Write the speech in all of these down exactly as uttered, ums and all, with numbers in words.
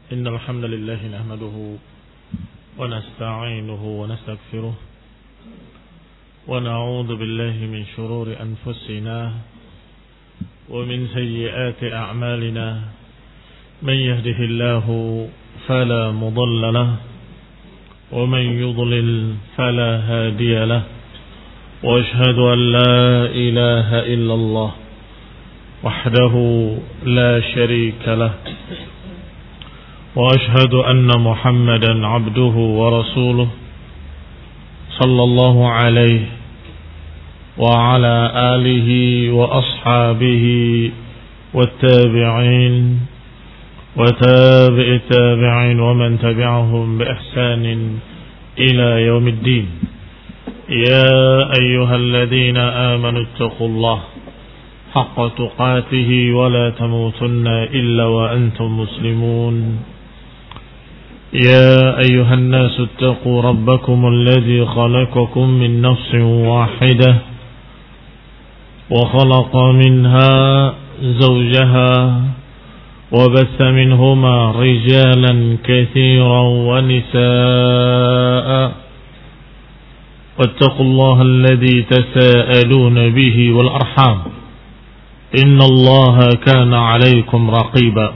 إن الحمد لله نحمده ونستعينه ونستغفره ونعوذ بالله من شرور أنفسنا ومن سيئات أعمالنا من يهده الله فلا مضل له ومن يضلل فلا هادي له وأشهد أن لا إله إلا الله وحده لا شريك له وأشهد أن محمدا عبده ورسوله صلى الله عليه وعلى آله وأصحابه والتابعين وتابع التابعين ومن تبعهم بإحسان إلى يوم الدين. يا أيها الذين آمنوا اتقوا الله حق تقاته ولا تموتن إلا وأنتم مسلمون. يا أيها الناس اتقوا ربكم الذي خلقكم من نفس واحدة وخلق منها زوجها وبث منهما رجالا كثيرا ونساء واتقوا الله الذي تساءلون به والأرحام إن الله كان عليكم رقيبا.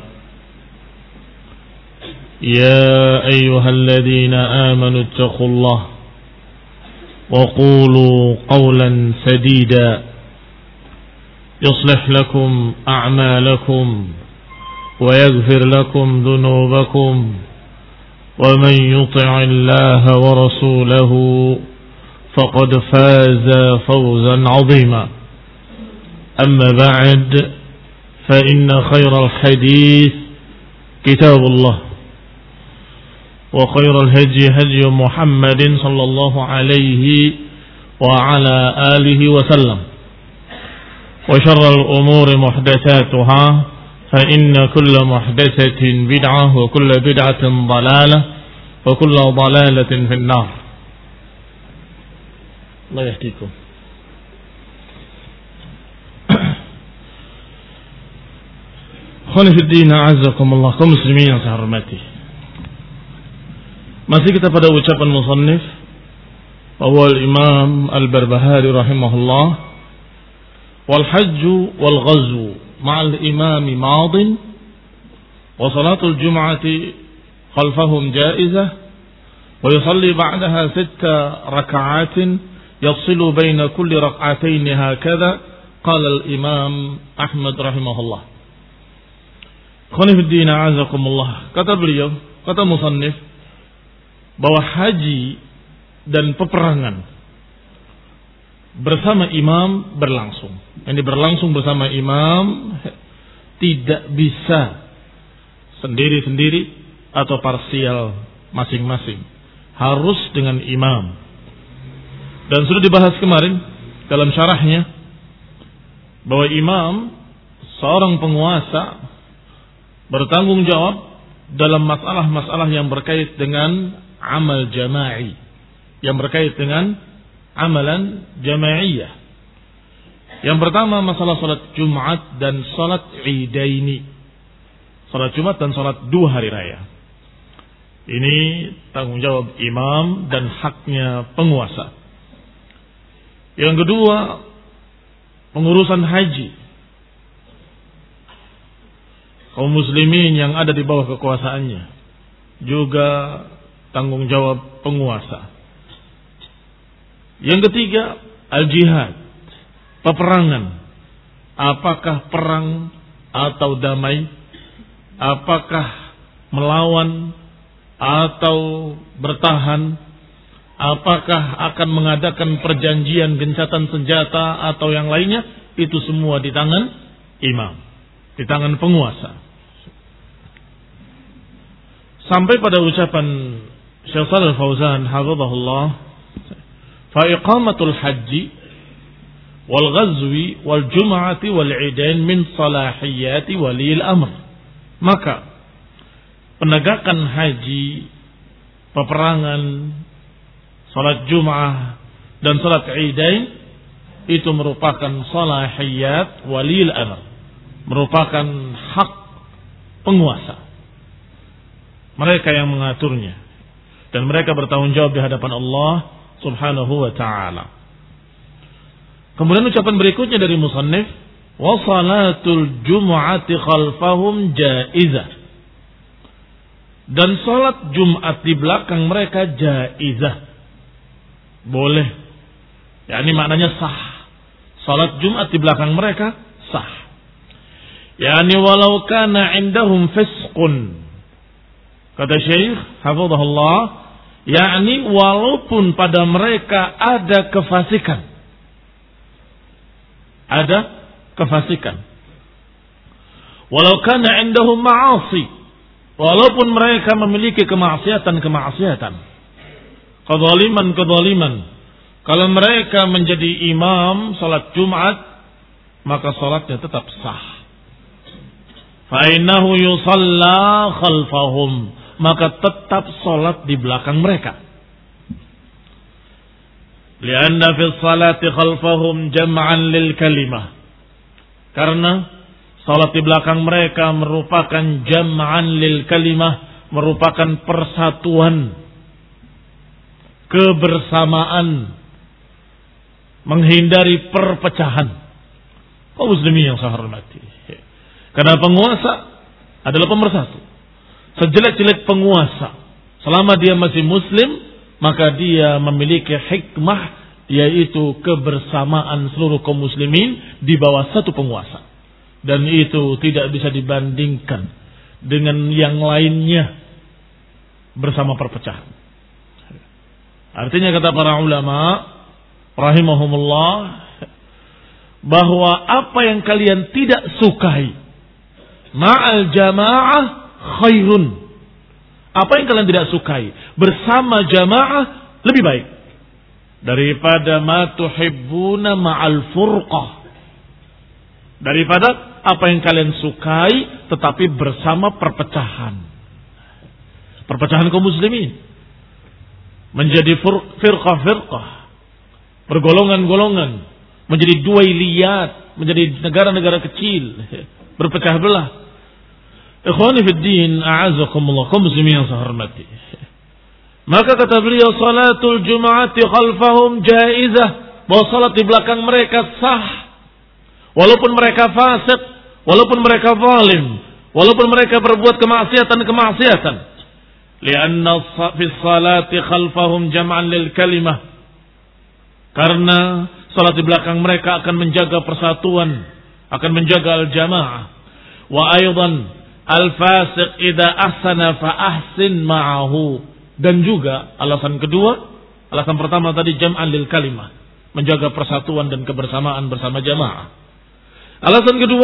يا أيها الذين آمنوا اتقوا الله وقولوا قولا سديدا يصلح لكم أعمالكم ويغفر لكم ذنوبكم ومن يطع الله ورسوله فقد فاز فوزا عظيما. أما بعد فإن خير الحديث كتاب الله وخير الهدي هدي محمد صلى الله عليه وعلى آله وسلم وشر الأمور محدثاتها فإن كل محدثة بدعة وكل بدعة ضلالة وكل ضلالة في النار. الله يهديكم. Khonifuddin a'azzakumullah, kaum muslimin yang saya hormati. Masih kita pada ucapan musannif bahwa Imam Al-Barbahari rahimahullah, wal hajju wal ghazwu ma'al imami madin wa salatul jum'ati khalfahum jaizah wa yusalli ba'daha sitta raka'atin yafsilu baina kulli rak'atayn hakadha qala al-imam Ahmad rahimahullah. Khonifuddin a'azakumullah, kata beliau, kata musannif, bahwa haji dan peperangan bersama imam berlangsung. Ini berlangsung bersama imam, tidak bisa sendiri-sendiri atau parsial masing-masing. Harus dengan imam. Dan sudah dibahas kemarin dalam syarahnya bahwa imam, seorang penguasa, bertanggung jawab dalam masalah-masalah yang berkait dengan amal jama'i, yang berkait dengan amalan jama'iyah. Yang pertama masalah salat Jumat dan salat Idaini. Salat Jumat dan salat dua hari raya. Ini tanggung jawab imam dan haknya penguasa. Yang kedua, pengurusan haji. Kaum muslimin yang ada di bawah kekuasaannya juga tanggung jawab penguasa. Yang ketiga, al-jihad, peperangan. Apakah perang atau damai? Apakah melawan atau bertahan? Apakah akan mengadakan perjanjian gencatan senjata atau yang lainnya? Itu semua di tangan imam, di tangan penguasa. Sampai pada ucapan Syekh Shalih Al-Fauzan hafizahullah, fa iqamatul haji wal ghazwi wal jum'ati wal idain min salahiyati walil amr. Maka penegakan haji, peperangan, salat Jum'ah dan salat Idain itu merupakan salahiyat walil amr, merupakan hak penguasa. Mereka yang mengaturnya. Dan mereka bertanggung jawab di hadapan Allah subhanahu wa ta'ala. Kemudian ucapan berikutnya dari musannif, wa salatul jum'ati khalfahum jaizah. Dan salat Jumat di belakang mereka jaizah. Boleh. Ya, ini maknanya sah. Salat Jumat di belakang mereka sah. Yani walau kana indahum fisqun. Kata Syekh hafizahullah, yakni walaupun pada mereka ada kefasikan. Ada kefasikan. Walau kana indahum ma'asi. Walaupun mereka memiliki kemaksiatan-kemaksiatan. Kezaliman-kezaliman. Kalau mereka menjadi imam salat Jumat, maka salatnya tetap sah. Fa'innahu yusalla khalfahum. Maka tetap salat di belakang mereka. Lianna fi salati khalfahum jam'an lil kalimah. Karena salat di belakang mereka merupakan jam'an lil kalimah, merupakan persatuan, kebersamaan, menghindari perpecahan. Kaum muslimin yang saya hormati. Karena penguasa adalah pemersatu. Sejelek-jelek penguasa, selama dia masih muslim, maka dia memiliki hikmah, yaitu kebersamaan seluruh kaum muslimin di bawah satu penguasa. Dan itu tidak bisa dibandingkan dengan yang lainnya bersama perpecahan. Artinya kata para ulama rahimahumullah, bahwa apa yang kalian tidak sukai ma'al jamaah khairun. Apa yang kalian tidak sukai bersama jamaah lebih baik daripada ma tuhibbuna ma'al furqah. Daripada apa yang kalian sukai tetapi bersama perpecahan. Perpecahan kaum muslimin menjadi firqah-firqah, bergolongan-golongan, menjadi duailiyat, menjadi negara-negara kecil, berpecah belah. Ikhwani fid din, a'azakumullah, kaum muslimin yang saya hormati. Maka kata beliau, salatul jum'ati khalfahum jaizah, bahwa salat di belakang mereka sah, walaupun mereka fasik, walaupun mereka zalim, walaupun mereka berbuat kemaksiatan-kemaksiatan. Lianna fi salati khalfahum jam'an lil kalimah. Karena salat di belakang mereka akan menjaga persatuan, akan menjaga al-jamaah. Wa aidan al-fasiq idza ahsana fa ahsin ma'ahu. Dan juga alasan kedua, alasan pertama tadi jam'an lil kalimah, menjaga persatuan dan kebersamaan bersama jamaah. Alasan kedua,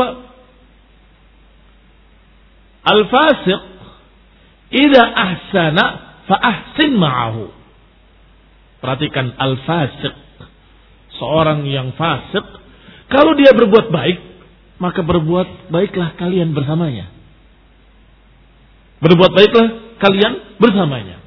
al-fasiq idza ahsana fa ahsin ma'ahu. Perhatikan, al-fasiq, seorang yang fasik, kalau dia berbuat baik, maka berbuat baiklah kalian bersamanya. Berbuat baiklah kalian bersamanya.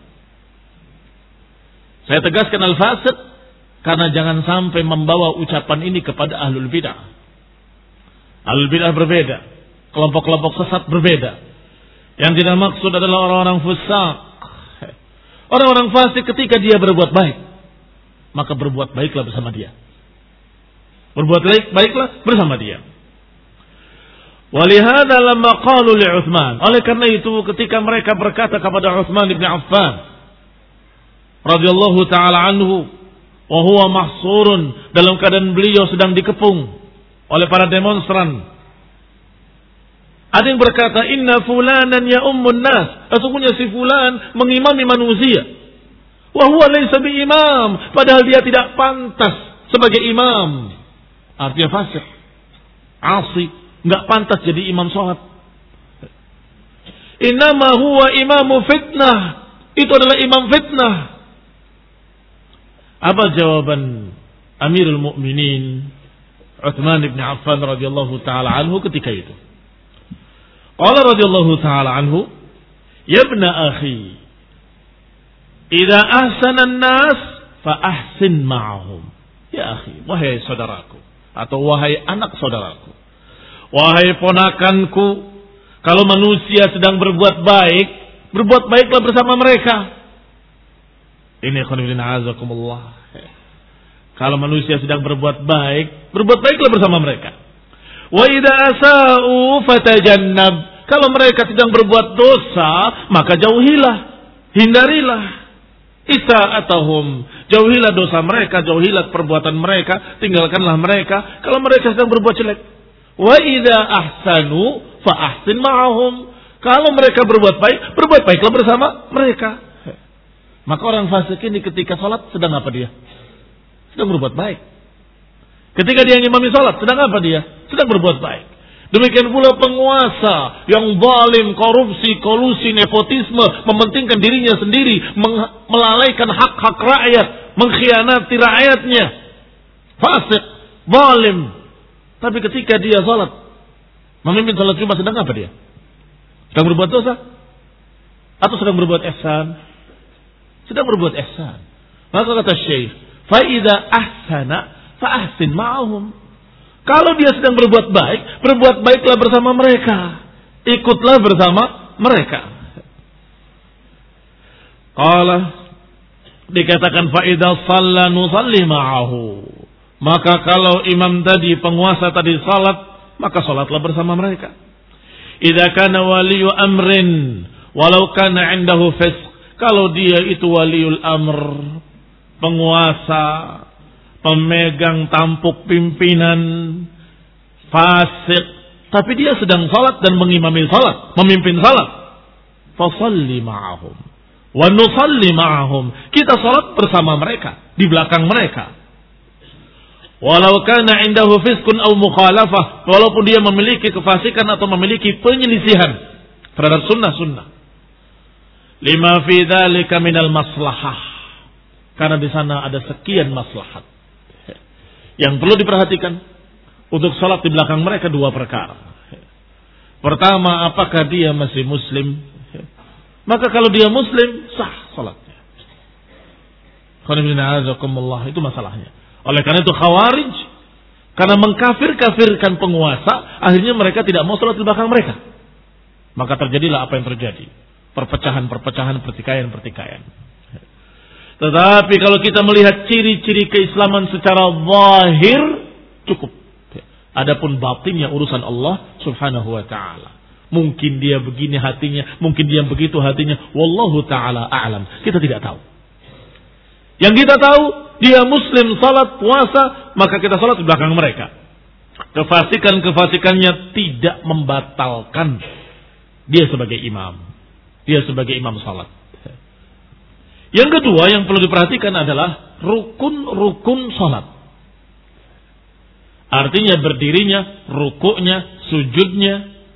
Saya tegaskan al-fasik karena jangan sampai membawa ucapan ini kepada ahlul bidah. Ahlul bidah berbeda, kelompok-kelompok sesat berbeda. Yang tidak maksud adalah orang-orang fusaq. Orang-orang fasik ketika dia berbuat baik, maka berbuat baiklah bersama dia. Berbuat baik, baiklah bersama dia. Walihada lamma qalu li Utsman. Oleh karena itu ketika mereka berkata kepada Utsman bin Affan radhiyallahu taala anhu, wa huwa mahsurun, dalam keadaan beliau sedang dikepung oleh para demonstran. Ada yang berkata, inna fulanan ya ummun nas, sesungguhnya si fulan mengimami manusia. Wa huwa laysa bi imam, padahal dia tidak pantas sebagai imam. Artinya fasik, asi, enggak pantas jadi imam salat. Innama huwa imamu fitnah, itu adalah imam fitnah. Apa jawaban Amirul Mukminin Utsman bin Affan radhiyallahu taala anhu ketika itu? Qala radhiyallahu taala anhu, ya ibna akhi, idza ahsana an-nas fa ahsin ma'ahum. Ya akhi, wahai saudaraku, atau wahai anak saudaraku, wahai ponakanku, kalau manusia sedang berbuat baik, berbuat baiklah bersama mereka. Ini khonibin azakumullah. Kalau manusia sedang berbuat baik, berbuat baiklah bersama mereka. Wa idza asa'u fatajannab. Kalau mereka sedang berbuat dosa, maka jauhilah, hindarilah. Isa'atahum, jauhilah dosa mereka, jauhilah perbuatan mereka, tinggalkanlah mereka kalau mereka sedang berbuat jelek. Wa idza ahsanu fa ahsin ma'ahum. Kalau mereka berbuat baik, berbuat baiklah bersama mereka. Maka orang fasik ini ketika salat sedang apa dia? Sedang berbuat baik. Ketika dia ngimami salat, sedang apa dia? Sedang berbuat baik. Demikian pula penguasa yang zalim, korupsi, kolusi, nepotisme, mementingkan dirinya sendiri, melalaikan hak-hak rakyat, mengkhianati rakyatnya. Fasik, zalim. Tapi ketika dia salat, memimpin salat Jumat, sedang apa dia? Sedang berbuat dosa? Atau sedang berbuat ihsan? Sedang berbuat ihsan. Maka kata Syekh, fa idza ahsana fa ahsin ma'ahum. Kalau dia sedang berbuat baik, berbuat baiklah bersama mereka. Ikutlah bersama mereka. Qala, dikatakan fa idza shalla nusalli ma'ahu. Maka kalau imam tadi, penguasa tadi salat, maka salatlah bersama mereka. Idza kana waliyu amrin walau kana 'indahu fisq. Kalau dia itu waliul amr, penguasa, pemegang tampuk pimpinan, fasik, tapi dia sedang salat dan mengimami salat, memimpin salat, fasalli ma'ahum wa nusalli ma'ahum. Kita salat bersama mereka, di belakang mereka. Walau kana indahu fiskun aw mukhalafah, walaupun dia memiliki kefasikan atau memiliki penyelisihan terhadap sunnah-sunnah. Lima fi dzalika minal maslahah. Karena di sana ada sekian maslahat. Yang perlu diperhatikan untuk salat di belakang mereka dua perkara. Pertama, apakah dia masih muslim? Maka kalau dia muslim, sah salatnya. Itu masalahnya. Oleh karena itu Khawarij, karena mengkafir-kafirkan penguasa, akhirnya mereka tidak mau salat di belakang mereka. Maka terjadilah apa yang terjadi. Perpecahan-perpecahan, pertikaian-pertikaian. Tetapi kalau kita melihat ciri-ciri keislaman secara zahir, cukup. Adapun batinnya urusan Allah subhanahu wa ta'ala. Mungkin dia begini hatinya, mungkin dia begitu hatinya. Wallahu ta'ala a'lam. Kita tidak tahu. Yang kita tahu, dia muslim, salat, puasa, maka kita salat di belakang mereka. Kefasikan-kefasikannya tidak membatalkan dia sebagai imam. Dia sebagai imam salat. Yang kedua yang perlu diperhatikan adalah rukun-rukun salat. Artinya berdirinya, rukuknya, sujudnya,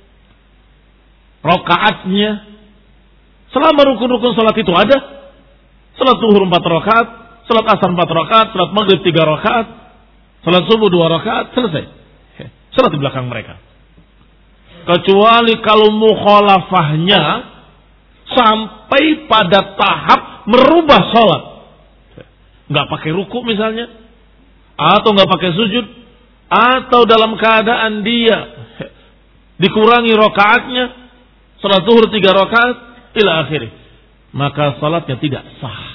rakaatnya. Selama rukun-rukun salat itu ada, salat zuhur empat rakaat, salat asar empat rakaat, salat maghrib tiga rakaat, salat subuh dua rakaat, selesai. Salat di belakang mereka. Kecuali kalau mukhalafahnya sampai pada tahap merubah salat. Enggak pakai ruku misalnya, atau enggak pakai sujud, atau dalam keadaan dia dikurangi rakaatnya, salat zuhur tiga rakaat ila akhirih, maka salatnya tidak sah.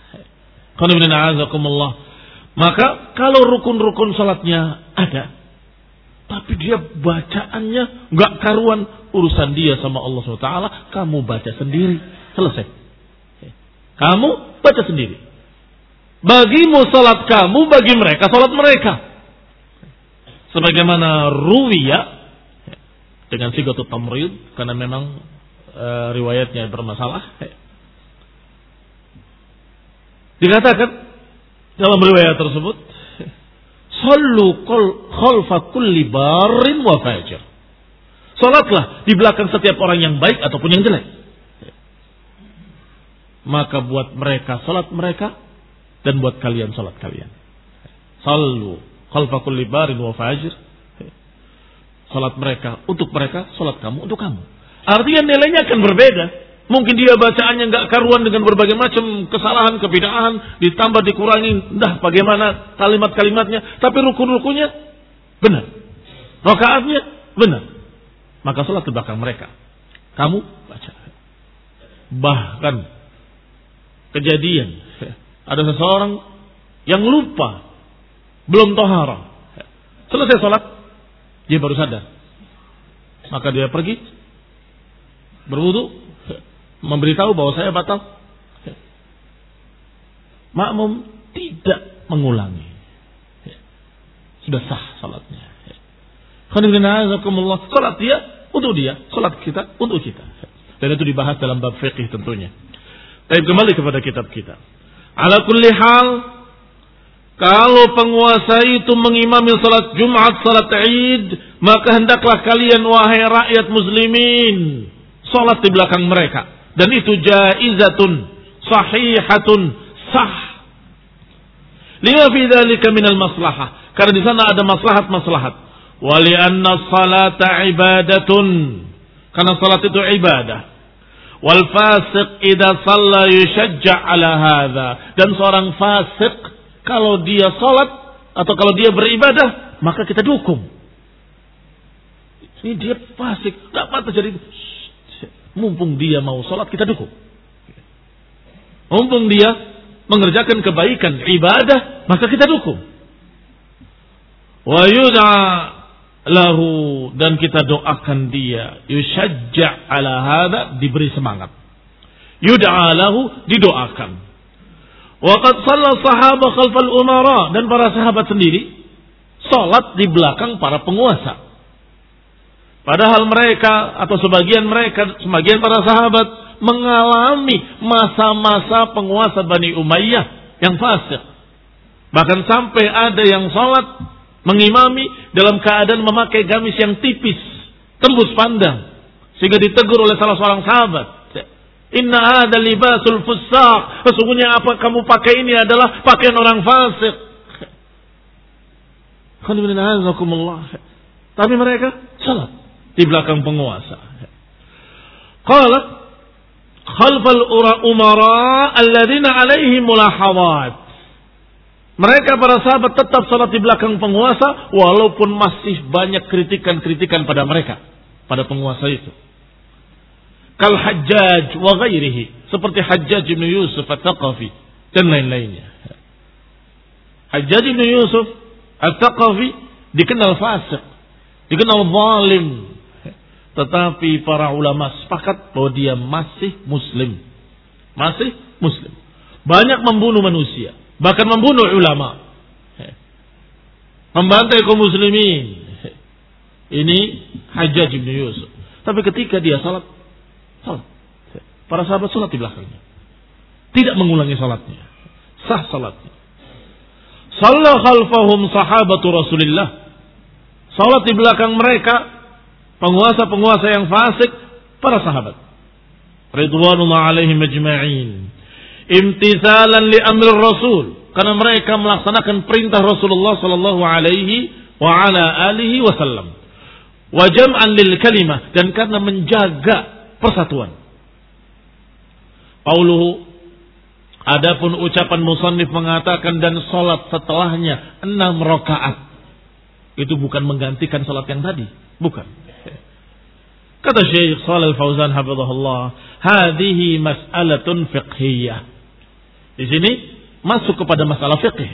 Maka kalau rukun-rukun salatnya ada, tapi dia bacaannya enggak karuan, urusan dia sama Allah subhanahu wa taala, kamu baca sendiri, selesai. Kamu baca sendiri. Bagimu salat kamu, bagi mereka salat mereka. Sebagaimana ruwiya dengan sigatut tamrid, karena memang e, riwayatnya bermasalah. Dikatakan dalam riwayat tersebut, sallu khalfa kulli barrin wa fajir. Salatlah di belakang setiap orang yang baik ataupun yang jelek. Maka buat mereka salat mereka, dan buat kalian salat kalian. Sallu khalfa kulli barrin wa fajir. Salat mereka untuk mereka, salat kamu untuk kamu. Artinya nilainya akan berbeda. Mungkin dia bacaannya enggak karuan dengan berbagai macam kesalahan, kebid'ahan, ditambah dikurangi, entah bagaimana kalimat-kalimatnya, tapi rukun-rukunnya benar. Rakaatnya benar. Maka salat di belakang mereka. Kamu baca. Bahkan kejadian ada seseorang yang lupa, belum tohara. Selesai sholat, dia baru sadar. Maka dia pergi, berwudu, memberitahu bahwa saya batal. Makmum tidak mengulangi. Sudah sah sholatnya. Sholat dia untuk dia, sholat kita untuk kita. Dan itu dibahas dalam bab fiqih tentunya. Tapi kembali kepada kitab kita. Ala kulli hal, kalau penguasa itu mengimami salat Jumat, salat Id, maka hendaklah kalian wahai rakyat muslimin salat di belakang mereka. Dan itu jaizatun, sahihatun, sah. Lima fi dzalika minal maslahah. Karena di sana ada maslahat-maslahat. Wa li anna salata ibadatun. Karena salat itu ibadah. Wal fasiq idza shalla yushajja' ala hadza. Dan seorang fasik kalau dia salat atau kalau dia beribadah, maka kita dukung. Ini dia fasik, enggak patut jadi. Mumpung dia mau salat, kita dukung. Mumpung dia mengerjakan kebaikan ibadah, maka kita dukung. Wa yud'a lahu, dan kita doakan dia, yushajja' ala hadza, diberi semangat. Yud'a lahu, didoakan. Wa qad shalla sahabah khalfal umara, dan para sahabat sendiri salat di belakang para penguasa. Padahal mereka atau sebagian mereka, sebagian para sahabat mengalami masa-masa penguasa Bani Umayyah yang fasik. Bahkan sampai ada yang salat mengimami dalam keadaan memakai gamis yang tipis, tembus pandang, sehingga ditegur oleh salah seorang sahabat. Inna hadza libasul fusaq. Sesungguhnya apa kamu pakai ini adalah pakaian orang fasik. Tapi mereka salat di belakang penguasa. Qala khalfal umara alladziina 'alaihim mulahadhat. Mereka para sahabat tetap salat di belakang penguasa walaupun masih banyak kritikan-kritikan pada mereka, pada penguasa itu. Kal Hajjaj wa ghairihi, seperti Hajjaj bin Yusuf At-Thaqafi dan lain-lainnya. Hajjaj bin Yusuf At-Thaqafi dikenal fasik, dikenal zalim, tetapi para ulama sepakat bahwa dia masih muslim. Masih muslim. Banyak membunuh manusia, bahkan membunuh ulama, membantai kaum muslimin. Ini Hajjaj bin Yusuf. Tapi ketika dia salat, salat, para sahabat salat di belakangnya, tidak mengulangi salatnya, sah salatnya. Shalla khalfahum sahabatu Rasulillah. Salat di belakang mereka penguasa-penguasa yang fasik, para sahabat ridwanullah alaihim ajma'in, imtisalan li amri Rasul, karena mereka melaksanakan perintah Rasulullah sallallahu alaihi wa ala alihi wasallam, wa jam'an lil kalimah, dan karena menjaga persatuan. Qauluhu, adapun ucapan musannif mengatakan dan salat setelahnya enam rakaat, itu bukan menggantikan salat yang tadi, bukan. Kata Syekh Shalih Al-Fauzan hafizahullah, hadhihi mas'alatun fiqhiyah. Di sini masuk kepada masalah fikih.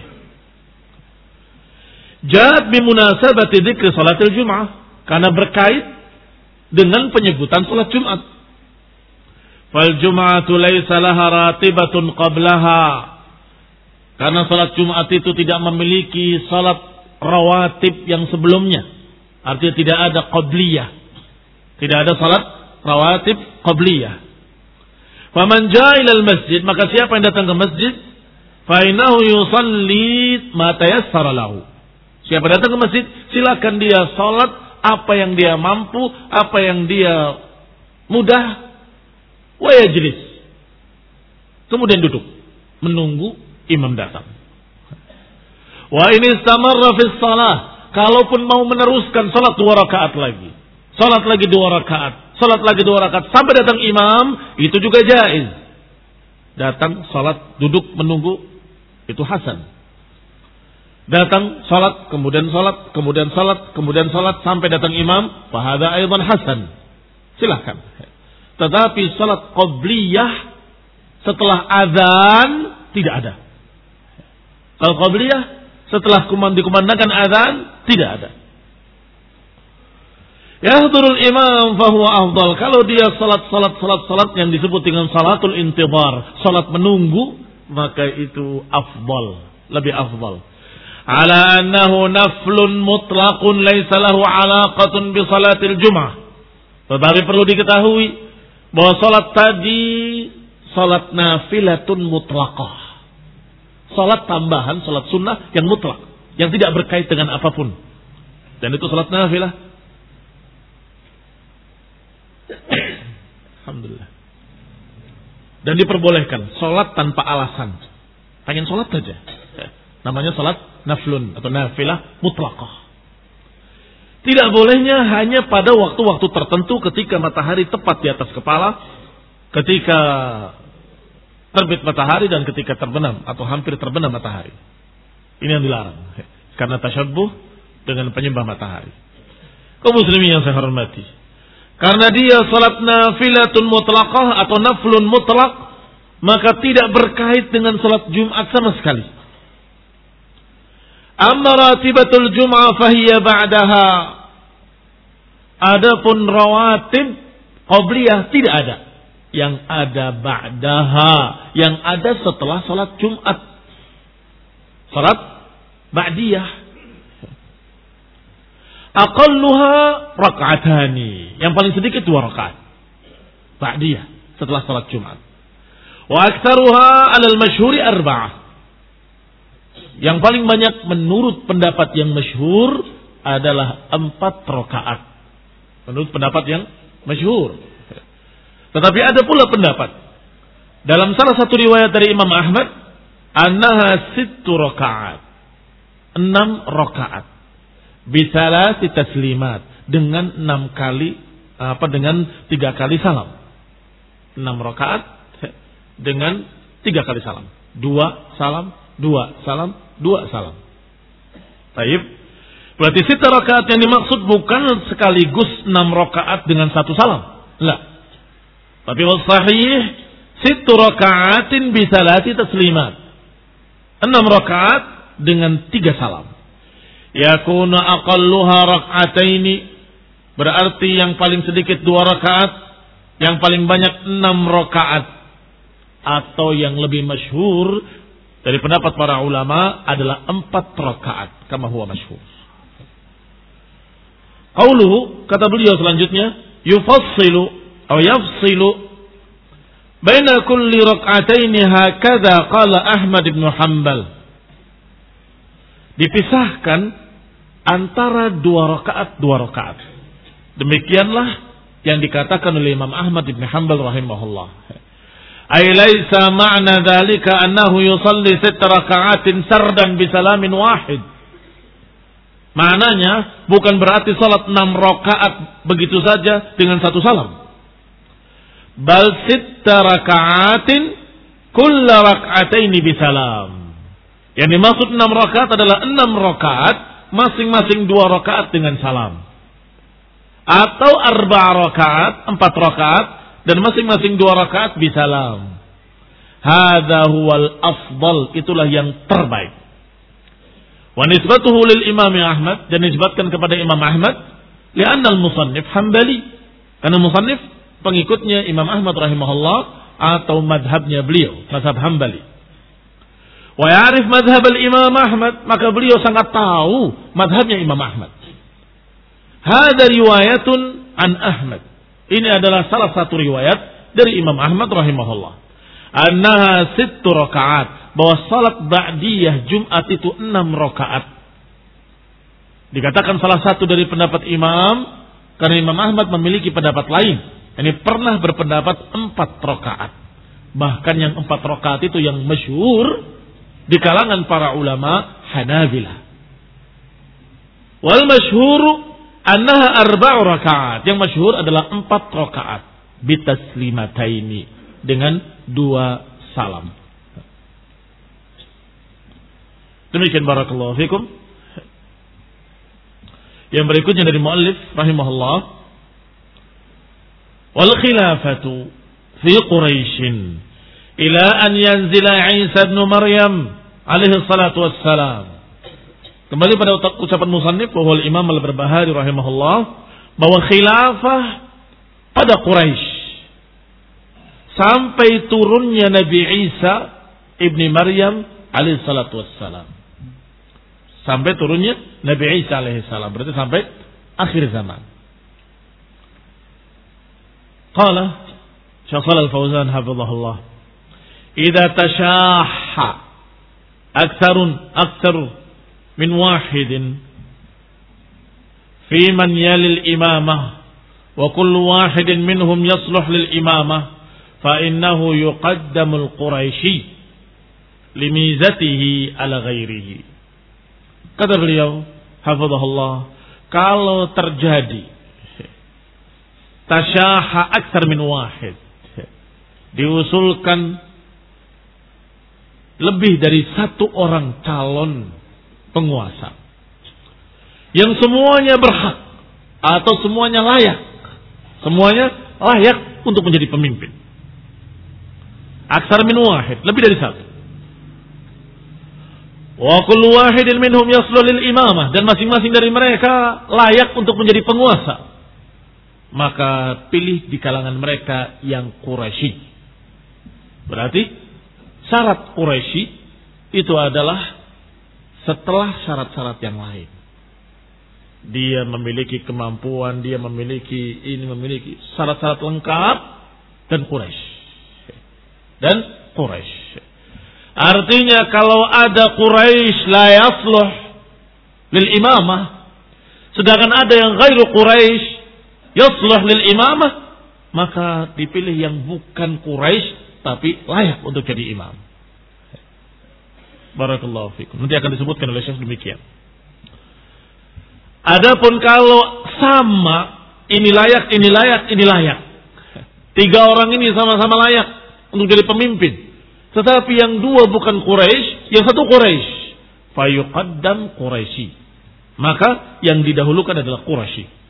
Ja'at bi munasabati dzikri salatil Jum'ah, karena berkait dengan penyebutan salat Jumat. Fal Jum'atu laisa laha ratibatun qablaha. Karena salat Jumat itu tidak memiliki salat rawatib yang sebelumnya. Artinya tidak ada qabliyah. Tidak ada salat rawatib qabliyah. Faman jaa ilal masjid, maka siapa yang datang ke masjid, fa innahu yusalli ma tayassara lahu. Siapa datang ke masjid, silakan dia salat apa yang dia mampu, apa yang dia mudah, wa yajlis. Kemudian duduk menunggu imam datang. Wa in istamarra fi shalah, kalaupun mau meneruskan salat dua rakaat lagi, salat lagi dua rakaat, salat lagi dua rakaat sampai datang imam, itu juga jaiz. Datang salat, duduk menunggu, itu hasan. Datang salat, kemudian salat, kemudian salat, kemudian salat sampai datang imam, fa hadza aidan hasan. Silakan. Tetapi salat qabliyah setelah azan tidak ada. Salat qabliyah setelah dikumandangkan azan tidak ada. Yahdurul imam fahuwa afdal. Kalau dia salat salat salat salat yang disebut dengan salatul intidhar, salat menunggu, maka itu afdal, lebih afdal. Ala annahu naflun mutlaqun laisa lahu alaqatun bi salatil jum'ah. Tetapi perlu diketahui bahwa salat tadi salat nafilatun mutlaqah. Salat tambahan, salat sunnah yang mutlak, yang tidak berkait dengan apapun. Dan itu salat nafilah. Alhamdulillah. Dan diperbolehkan salat tanpa alasan. Pengen salat saja. Namanya salat naflun atau nafilah mutlaqah. Tidak bolehnya hanya pada waktu-waktu tertentu ketika matahari tepat di atas kepala, ketika terbit matahari dan ketika terbenam atau hampir terbenam matahari. Ini yang dilarang. Karena tasyabbuh dengan penyembah matahari. Kaum muslimin yang saya hormati. Karena dia salat nafilatun mutlaqah atau naflun mutlaq, maka tidak berkait dengan salat Jumat sama sekali. Amma ratibatul Jum'ah fahiya ba'daha. Adapun rawatib qabliyah tidak ada. Yang ada ba'daha, yang ada setelah salat Jumat. Salat ba'diyah. Aqalluha rak'atani. Yang paling sedikit dua rakaat. Ba'diyah setelah salat Jumat. Wa aktsaruha 'alal masyhuri arba'ah. Yang paling banyak menurut pendapat yang masyhur adalah empat rakaat. Menurut pendapat yang masyhur. Tetapi ada pula pendapat dalam salah satu riwayat dari Imam Ahmad, annaha sittu rakaat. Enam rakaat. Bisalasi taslimat, dengan enam kali apa dengan tiga kali salam. Enam rakaat dengan tiga kali salam. Dua salam, dua salam, dua salam. Baik. Berarti sita rakaat yang dimaksud bukan sekaligus enam rakaat dengan satu salam. La. Tapi sahih sittu rakaatin bisalasi taslimat. Enam rakaat dengan tiga salam. Yakuna aqalluha rak'ataini, berarti yang paling sedikit dua rakaat, yang paling banyak enam rakaat, atau yang lebih masyhur dari pendapat para ulama adalah empat rakaat, kama huwa masyhur. Qauluhu, kata beliau selanjutnya, yufassilu atau yafsilu baina kulli rak'ataini hakadha qala Ahmad bin Hanbal. Dipisahkan antara dua rakaat dua rakaat. Demikianlah yang dikatakan oleh Imam Ahmad bin Hanbal rahimahullah. Ay laisa ma'na dzalika annahu yusalli sitt raka'atin sardan bi salamin wahid. Maknanya bukan berarti salat enam rakaat begitu saja dengan satu salam. Bal sitt raka'atin kull raka'ataini bi salam. Yang dimaksud enam rakaat adalah enam rakaat masing-masing dua rakaat dengan salam. Atau arba rakaat, empat rakaat, dan masing-masing dua rakaat bisalam. Hadza huwal afdal, itulah yang terbaik. Wa nisbatuhu lil Imam Ahmad, dan nisbatkan kepada Imam Ahmad, li'anna al-musannif Hanbali. Karena musannif pengikutnya Imam Ahmad rahimahullah atau madhabnya beliau, mazhab Hanbali. Wa ya'rif madhhab al-Imam Ahmad, maka beliau sangat tahu madhabnya Imam Ahmad. Hada riwayatun an Ahmad. Ini adalah salah satu riwayat dari Imam Ahmad rahimahullah. Annaha sittu rakaat, bahwa salat ba'diyah Jumat itu enam rakaat. Dikatakan salah satu dari pendapat Imam, karena Imam Ahmad memiliki pendapat lain. Ini pernah berpendapat empat rakaat. Bahkan yang empat rakaat itu yang masyhur di kalangan para ulama Hanabilah. Wal masyhur annaha arba'u rakaat. Yang masyhur adalah empat rakaat bitaslimataini, dengan dua salam. Demikian barakallahu fikum. Yang berikutnya dari muallif rahimahullah, wal khilafatu fi Quraisy ila an yanzila Isa ibn Maryam alaihi salatu wassalam. Kembali pada ucapan musannif bahwa Imam Al-Barbahari rahimahullah bahwa khilafah pada Quraisy sampai turunnya Nabi Isa ibni Maryam alaihi salatu wassalam. Sampai turunnya Nabi Isa alaihi salam, berarti sampai akhir zaman. Qala Syekh Shalal Al-Fauzan hafizahullah, "Idza tashahha aktsarun aktsar min wahidin fi man yali al-imamah wa kullu wahidin minhum yasluh lil imamah fa innahu yuqaddamu al-Quraisy limizatihi ala ghairihi." Kata beliau hafizahullah, kalau terjadi tasyaha aktsar min wahid, diusulkan lebih dari satu orang calon penguasa yang semuanya berhak atau semuanya layak, semuanya layak untuk menjadi pemimpin. Aktsar min wahid, lebih dari satu. Wa kullu wahidin minhum yasluh lil imamah, dan masing-masing dari mereka layak untuk menjadi penguasa. Maka pilih di kalangan mereka yang Quraisy. Berarti syarat Quraisy itu adalah setelah syarat-syarat yang lain. Dia memiliki kemampuan, dia memiliki ini, memiliki syarat-syarat lengkap, dan Quraisy. Dan Quraisy. Artinya kalau ada Quraisy la yasluh lil imamah, sedangkan ada yang ghairu Quraisy yasluh lil imamah, maka dipilih yang bukan Quraisy tapi layak untuk jadi imam. Barakallahu fikum. Nanti akan disebutkan oleh Syekh demikian. Adapun kalau sama, ini layak, ini layak, ini layak. Tiga orang ini sama-sama layak untuk jadi pemimpin. Tetapi yang dua bukan Quraisy, yang satu Quraisy, fayuqaddam Quraisy. Maka yang didahulukan adalah Quraisy.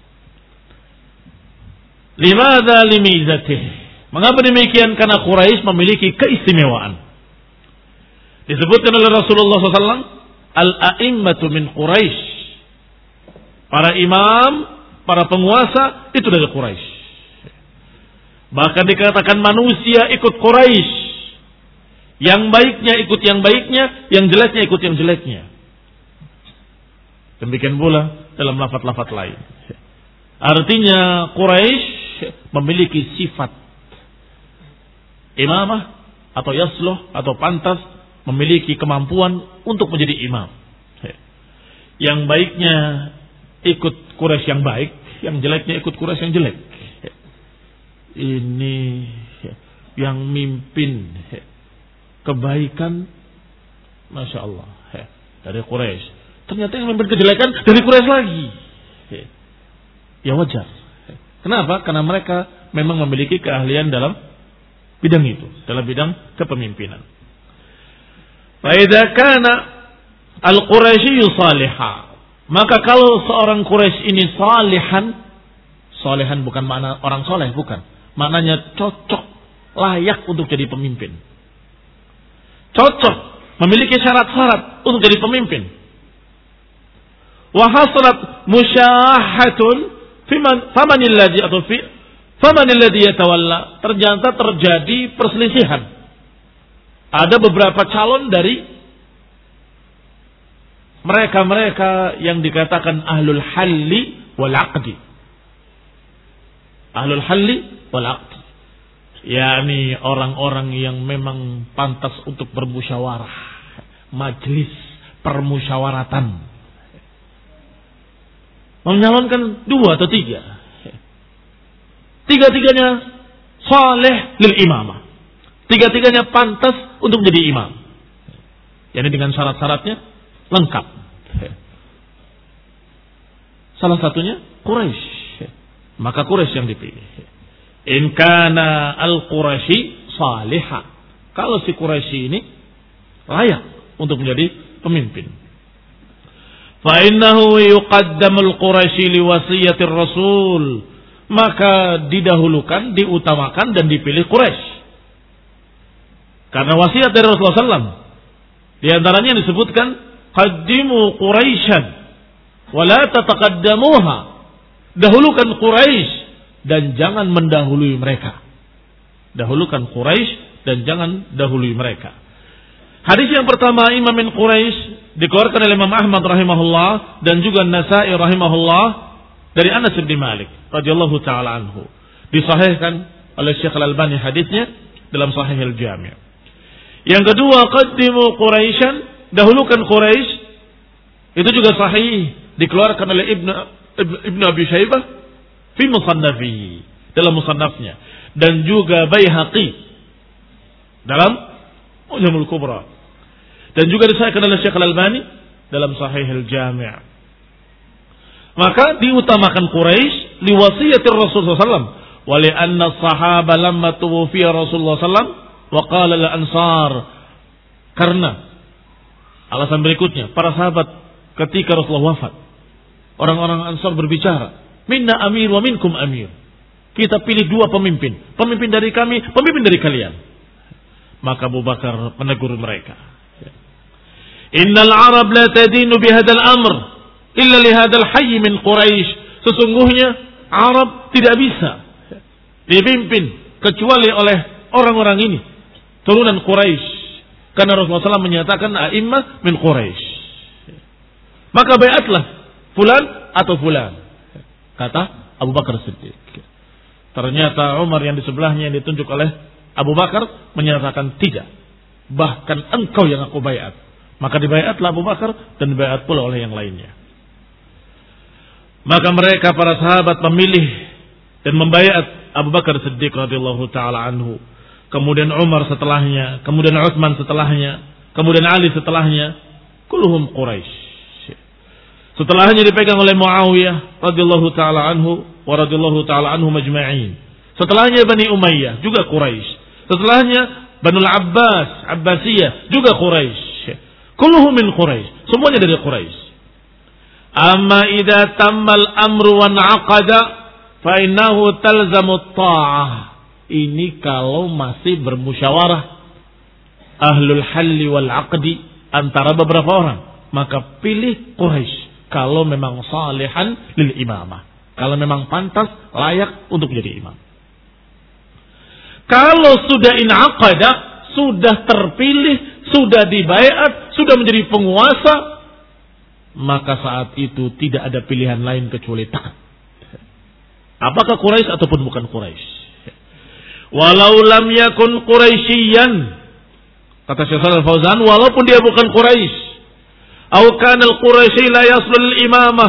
Limadza limizatih? Mengapa demikian? Karena Quraisy memiliki keistimewaan. Disebutkan oleh Rasulullah shallallahu alaihi wasallam, al-a'immatu min Quraisy. Para imam, para penguasa itu dari Quraisy. Bahkan dikatakan manusia ikut Quraisy. Yang baiknya ikut yang baiknya, yang jeleknya ikut yang jeleknya. Demikian pula dalam lafaz-lafaz lain. Artinya Quraisy memiliki sifat imamah atau yasluh atau pantas, memiliki kemampuan untuk menjadi imam. Yang baiknya ikut Quraisy yang baik, yang jeleknya ikut Quraisy yang jelek. Ini yang mimpin kebaikan, Masya Allah, dari Quraisy. Ternyata yang mimpin kejelekan dari Quraisy lagi. Ya wajar. Kenapa? Karena mereka memang memiliki keahlian dalam bidang itu, dalam bidang kepemimpinan. Fa idza kana al-Quraisy salihah, maka kalau seorang Quraisy ini salihan, salihan bukan makna orang soleh, bukan. Maknanya cocok, layak untuk jadi pemimpin. Cocok, memiliki syarat-syarat untuk jadi pemimpin. Wa hasalat musyahatun Faman famanilladzi atau fi famanilladzi yatawalla, ternyata terjadi perselisihan. Ada beberapa calon dari mereka-mereka yang dikatakan ahlul halli wal aqdi. Ahlul halli wal aqdi, yakni orang-orang yang memang pantas untuk bermusyawarah, majelis permusyawaratan. Menyalonkan dua atau tiga. Tiga-tiganya saleh lil imamah. Tiga-tiganya pantas untuk menjadi imam. Yani dengan syarat-syaratnya lengkap. Salah satunya Quraisy. Maka Quraisy yang dipilih. In kana al-Quraisy salihah. Kalau si Quraisy ini layak untuk menjadi pemimpin. Fa innahu yuqaddamul Quraisy li wasiyatir Rasul. maka didahulukan, diutamakan dan dipilih Quraisy. Karena wasiat dari Rasulullah sallallahu alaihi wasallam di antaranya disebutkan qaddimu Quraisyan wa la tataqaddamuha. Dahulukan Quraisy dan jangan mendahului mereka. Dahulukan Quraisy dan jangan dahului mereka. Hadis yang pertama Imam min Quraisy dikeluarkan oleh Imam Ahmad rahimahullah dan juga Nasa'i rahimahullah dari Anas bin Malik radhiyallahu taala anhu. Disahihkan oleh Syekh Al-Albani hadisnya dalam Sahih Al-Jami'. Yang kedua, qaddimu Quraisyan, dahulukan Quraisy. Itu juga sahih, dikeluarkan oleh Ibnu Ibnu Abi Syaibah fi musannafihi, dalam musannafnya, dan juga Baihaqi dalam Mu'jamul Kubra, dan juga disahihkan oleh Syekh Al-Albani dalam Sahih Al-Jami'. Maka diutamakan Quraisy liwasiyatir Rasul sallallahu alaihi wasallam, wa li anna as-sahaba lamma tuwfiya Rasulullah sallallahu alaihi wasallam wa qala al-ansar, karena alasan berikutnya, para sahabat ketika Rasulullah wafat, orang-orang Ansar berbicara, minna amir wa minkum amir, kita pilih dua pemimpin, pemimpin dari kami, pemimpin dari kalian. Maka Abu Bakar menegur mereka, innal arab la tadinu bihadzal amr illa li hadzal hayy min Quraisy. Sesungguhnya Arab tidak bisa dipimpin kecuali oleh orang-orang ini, turunan Quraisy. Karena Rasulullah shallallahu alaihi wasallam menyatakan a'immah min Quraisy. Maka baiatlah fulan atau fulan, kata Abu Bakar Siddiq. Ternyata Umar yang di sebelahnya yang ditunjuk oleh Abu Bakar menyatakan tidak, bahkan engkau yang aku baiat. Maka dibaiatlah Abu Bakar dan dibaiat pula oleh yang lainnya. Maka mereka para sahabat memilih dan membaiat Abu Bakar Siddiq radhiyallahu taala anhu. Kemudian Umar setelahnya, kemudian Utsman setelahnya, kemudian Ali setelahnya, kulluhum Quraisy. Setelahnya dipegang oleh Muawiyah radhiyallahu taala anhu wa radhiyallahu taala anhu majma'in. Setelahnya Bani Umayyah, juga Quraisy. Setelahnya Banu Abbas, Abbasiyah, juga Quraisy. Kulluhum min Quraisy, semuanya dari Quraisy. Amma idza tammal amru wa naqada fa innahu talzamu ta'ah. Ini kalau masih bermusyawarah ahlul halli wal aqdi antara beberapa orang, maka pilih Quraisy kalau memang salihan lil imamah, kalau memang pantas layak untuk menjadi imam. Kalau sudah inaqada, sudah terpilih, sudah dibaiat, sudah menjadi penguasa, maka saat itu tidak ada pilihan lain kecuali taat. Apakah Quraisy ataupun bukan Quraisy? Walau lam yakun Quraisyian, kata Syekh Shalal Fauzan, walaupun dia bukan Quraisy, atau kana al-Quraisy la yaslul imamah,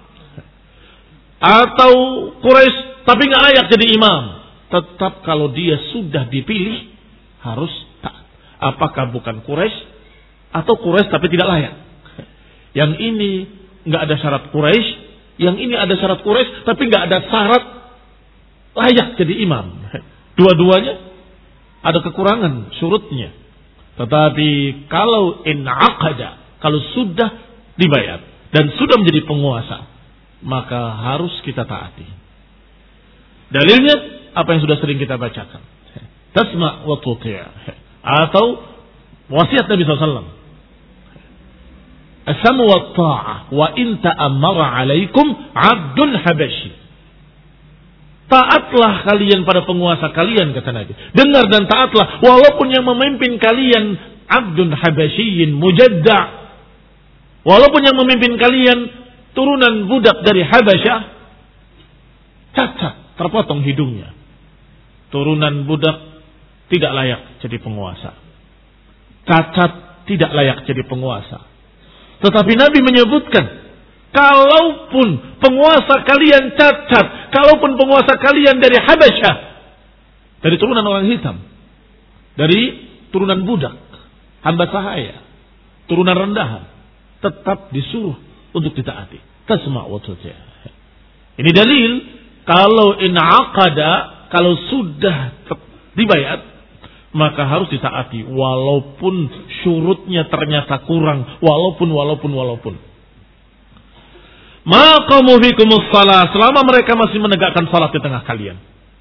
atau Quraisy tapi nggak layak jadi imam, tetap kalau dia sudah dipilih harus taat. Apakah bukan Quraisy atau Quraisy tapi tidak layak? Yang ini nggak ada syarat Quraisy, yang ini ada syarat Quraisy tapi nggak ada syarat layak jadi imam. Dua-duanya ada kekurangan syurutnya. Tetapi kalau in aqada, kalau sudah dibayar dan sudah menjadi penguasa, maka harus kita taati. Dalilnya apa yang sudah sering kita bacakan, tasma' wa tuti', atau wasiat Nabi sallallahu alaihi wasallam, as-sam'u wa ta'ah wa in ta'ammara 'alaikum 'abdun habashi. Taatlah kalian pada penguasa kalian, kata Nabi. Dengar dan taatlah walaupun yang memimpin kalian abdun habasyiin mujadda'. Walaupun yang memimpin kalian turunan budak dari Habasyah, cacat, terpotong hidungnya. Turunan budak tidak layak jadi penguasa. Cacat tidak layak jadi penguasa. Tetapi Nabi menyebutkan, kalaupun penguasa kalian cacat, kalaupun penguasa kalian dari Habasyah, dari turunan orang hitam, dari turunan budak, hamba sahaya, turunan rendahan, tetap disuruh untuk ditaati. Tasma' wa tuti'. Ini dalil kalau in aqada, kalau sudah dibayat, maka harus ditaati walaupun syurutnya ternyata kurang, walaupun walaupun walaupun. Ma qamu fikumus shalah, selama mereka masih menegakkan salat di tengah kalian.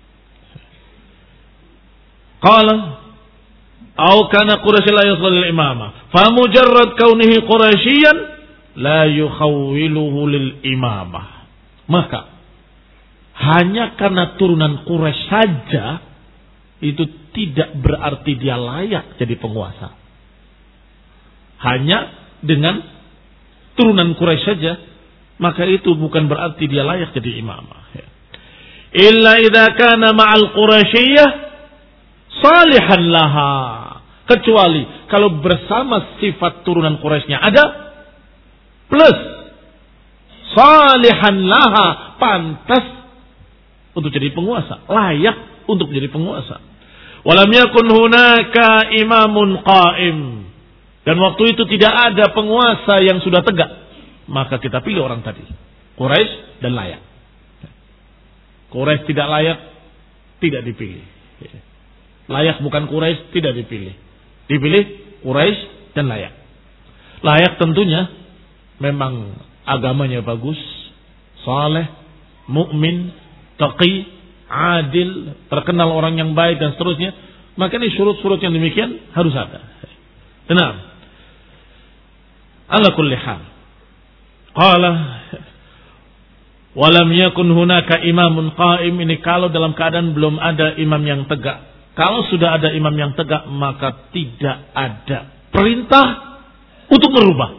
Qala au kana Quraisy la yusalli al-imama, fa mujarrad kaunihi Quraisyan la yukhawwiluhu lil imamah. Maka hanya karena turunan Quraisy saja itu tidak berarti dia layak jadi penguasa. Hanya dengan turunan Quraisy saja, maka itu bukan berarti dia layak jadi imamah. Illa idza kana ma'al Quraisyiyah salihan laha. Kecuali kalau bersama sifat turunan Quraisynya ada, plus salihan laha, pantas untuk jadi penguasa, layak untuk menjadi penguasa. Walam yakun hunaka imamun qa'im. Dan waktu itu tidak ada penguasa yang sudah tegak. Maka kita pilih orang tadi. Quraisy dan layak. Quraisy tidak layak, tidak dipilih. Layak bukan Quraisy, tidak dipilih. Dipilih Quraisy dan layak. Layak tentunya memang agamanya bagus, saleh, mukmin, taqi, adil, terkenal orang yang baik dan seterusnya. Maka ini syurut-syurut yang demikian harus ada. Tenang. Ala kulli hal. Qala walam yakun hunaka imamun qa'im, ini kalau dalam keadaan belum ada imam yang tegak. Kalau sudah ada imam yang tegak, maka tidak ada perintah untuk merubah.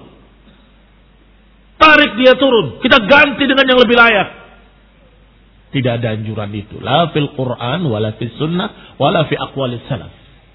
Tarik dia turun, kita ganti dengan yang lebih layak. Tidak ada anjuran itu. La fil Quran, wala fil sunnah, wala fi aqwalis salaf.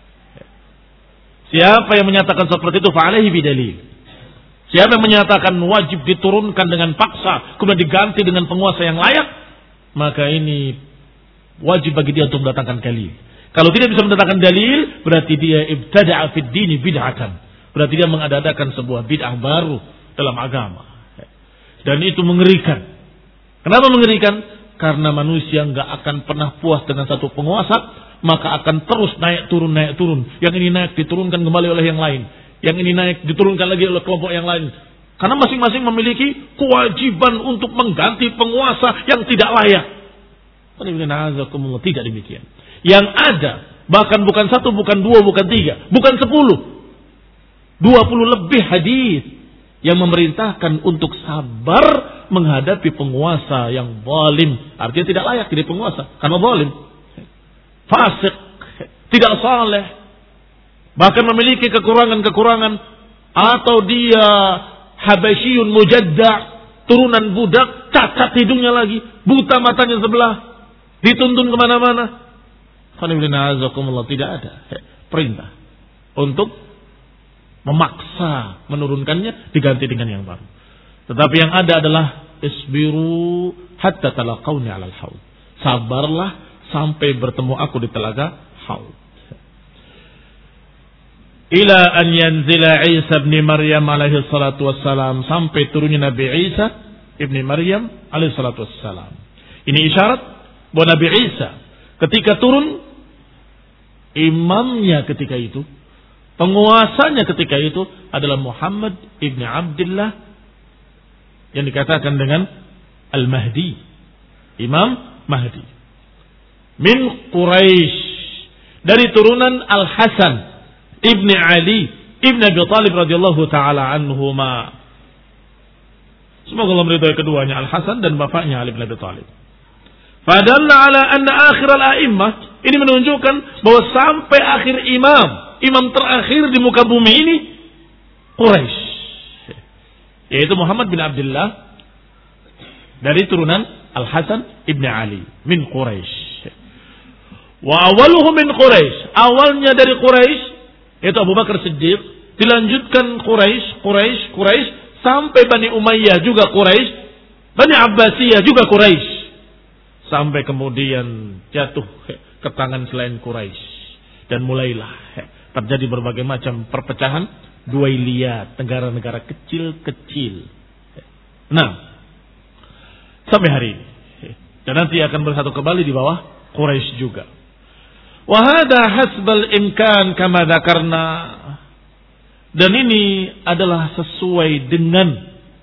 Siapa yang menyatakan seperti itu, fa'alaihi bidalil. Siapa yang menyatakan wajib diturunkan dengan paksa, kemudian diganti dengan penguasa yang layak, maka ini wajib bagi dia untuk mendatangkan dalil. Kalau tidak bisa mendatangkan dalil, berarti dia ibtada'a fid dini bid'atan. Berarti dia mengadakan sebuah bid'ah baru dalam agama. Dan itu mengerikan. Kenapa mengerikan? Karena manusia nggak akan pernah puas dengan satu penguasa, maka akan terus naik turun naik turun. Yang ini naik diturunkan kembali oleh yang lain. Yang ini naik diturunkan lagi oleh kelompok yang lain. Karena masing-masing memiliki kewajiban untuk mengganti penguasa yang tidak layak. Tidak demikian. Yang ada, bahkan bukan satu, bukan dua, bukan tiga, bukan sepuluh. Dua puluh lebih hadis yang memerintahkan untuk sabar menghadapi penguasa yang zalim. Artinya tidak layak jadi penguasa karena zalim, fasik, tidak saleh, bahkan memiliki kekurangan-kekurangan, atau dia habasyiyun mujadda', turunan budak, cacat hidungnya lagi, buta matanya sebelah, dituntun kemana-mana. Tidak ada perintah untuk memaksa menurunkannya, diganti dengan yang baru. Tetapi yang ada adalah isbiru hatta talaqawni 'alal haud. Sabarlah sampai bertemu aku di telaga haud. Ila an yanzila Isa ibn Maryam alaihi salatu wassalam, sampai turunnya Nabi Isa ibn Maryam alaihi salatu wassalam. Ini isyarat bahwa Nabi Isa ketika turun, imamnya ketika itu, penguasanya ketika itu adalah Muhammad ibn Abdullah yang dikatakan dengan Al-Mahdi, Imam Mahdi, min Quraisy, dari turunan Al-Hasan ibn Ali ibn Abi Talib radhiyallahu taala anhuma. Semoga Allah meridhai keduanya, Al-Hasan dan bapaknya Ali bin Abi Talib. Fadalla ala anna akhir al-a'immah, ini menunjukkan bahwa sampai akhir imam, imam terakhir di muka bumi ini Quraisy, yaitu Muhammad bin Abdullah dari turunan Al-Hasan ibn Ali min Quraisy. Wa awaluhu min Quraisy, awalnya dari Quraisy yaitu Abu Bakar Siddiq, dilanjutkan Quraisy, Quraisy, Quraisy sampai Bani Umayyah juga Quraisy, Bani Abbasiyah juga Quraisy, sampai kemudian jatuh ke tangan selain Quraisy, dan mulailah terjadi berbagai macam perpecahan duailiyat, negara-negara kecil-kecil. Nah, sampai hari ini, dan nanti akan bersatu kembali di bawah Quraisy juga. Wa hadha hasbal imkan kama dzakarna, dan ini adalah sesuai dengan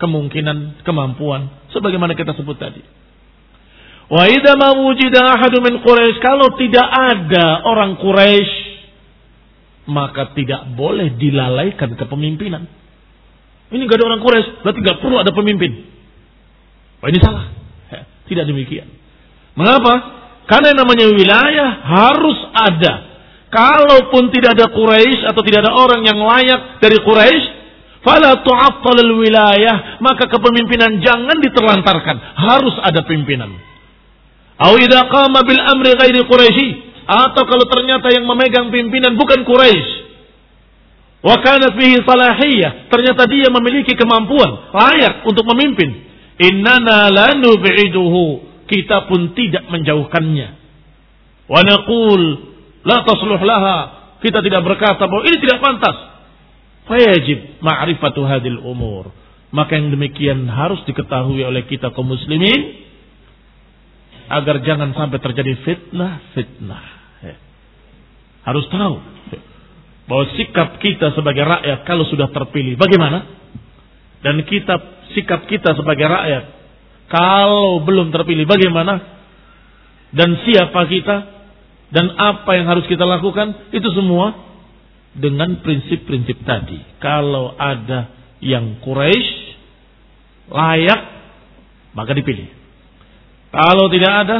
kemungkinan, kemampuan sebagaimana kita sebut tadi. Wa idza ma wujida ahadun min Quraisy, kalau tidak ada orang Quraisy maka tidak boleh dilalaikan kepemimpinan. Ini enggak ada orang Quraisy, berarti enggak perlu ada pemimpin. Wah, ini salah. Tidak demikian. Mengapa? Karena yang namanya wilayah harus ada. Kalaupun tidak ada Quraisy atau tidak ada orang yang layak dari Quraisy, fala tu'attal al-wilayah, maka kepemimpinan jangan diterlantarkan, harus ada pimpinan. Au idza qama bil amri ghairi Quraisy, atau kalau ternyata yang memegang pimpinan bukan Quraisy, wa kanat fihi salahiyah, ternyata dia memiliki kemampuan layak untuk memimpin, innana la nub'iduhu, kita pun tidak menjauhkannya. Wa naqul la tasluh laha, kita tidak berkata bahwa ini tidak pantas. Fayajib ma'rifatu hadhil umur, maka yang demikian harus diketahui oleh kita kaum muslimin agar jangan sampai terjadi fitnah-fitnah. Harus tahu bahwa sikap kita sebagai rakyat kalau sudah terpilih bagaimana, dan kita sikap kita sebagai rakyat kalau belum terpilih bagaimana, dan siapa kita dan apa yang harus kita lakukan, itu semua dengan prinsip-prinsip tadi. Kalau ada yang Quraisy layak maka dipilih. Kalau tidak ada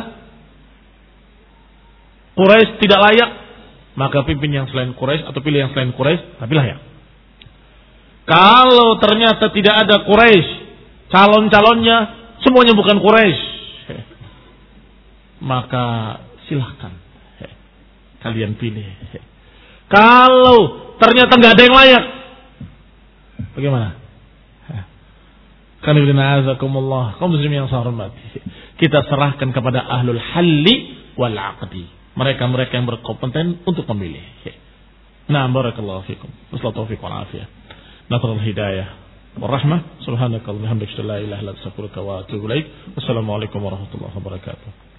Quraisy tidak layak, maka pimpin yang selain Quraisy atau pilih yang selain Quraisy tapi layak. Kalau ternyata tidak ada Quraisy, calon-calonnya semuanya bukan Quraisy, maka silahkan kalian pilih. Kalau ternyata nggak ada yang layak, bagaimana? Qani'azakumullah, kaum muslimin yang saya hormati, kita serahkan kepada ahlul halli wal aqdi, mereka-mereka yang berkompeten untuk memilih. Nah, barakallahu fikum. Wassalatu taufiq wal afiyah. Nasrul hidayah wal rahmah. Subhanakallahumma wa bihamdika la ilaha illa anta astaghfiruka wa atubu ilaik. Wassalamualaikum warahmatullahi wabarakatuh.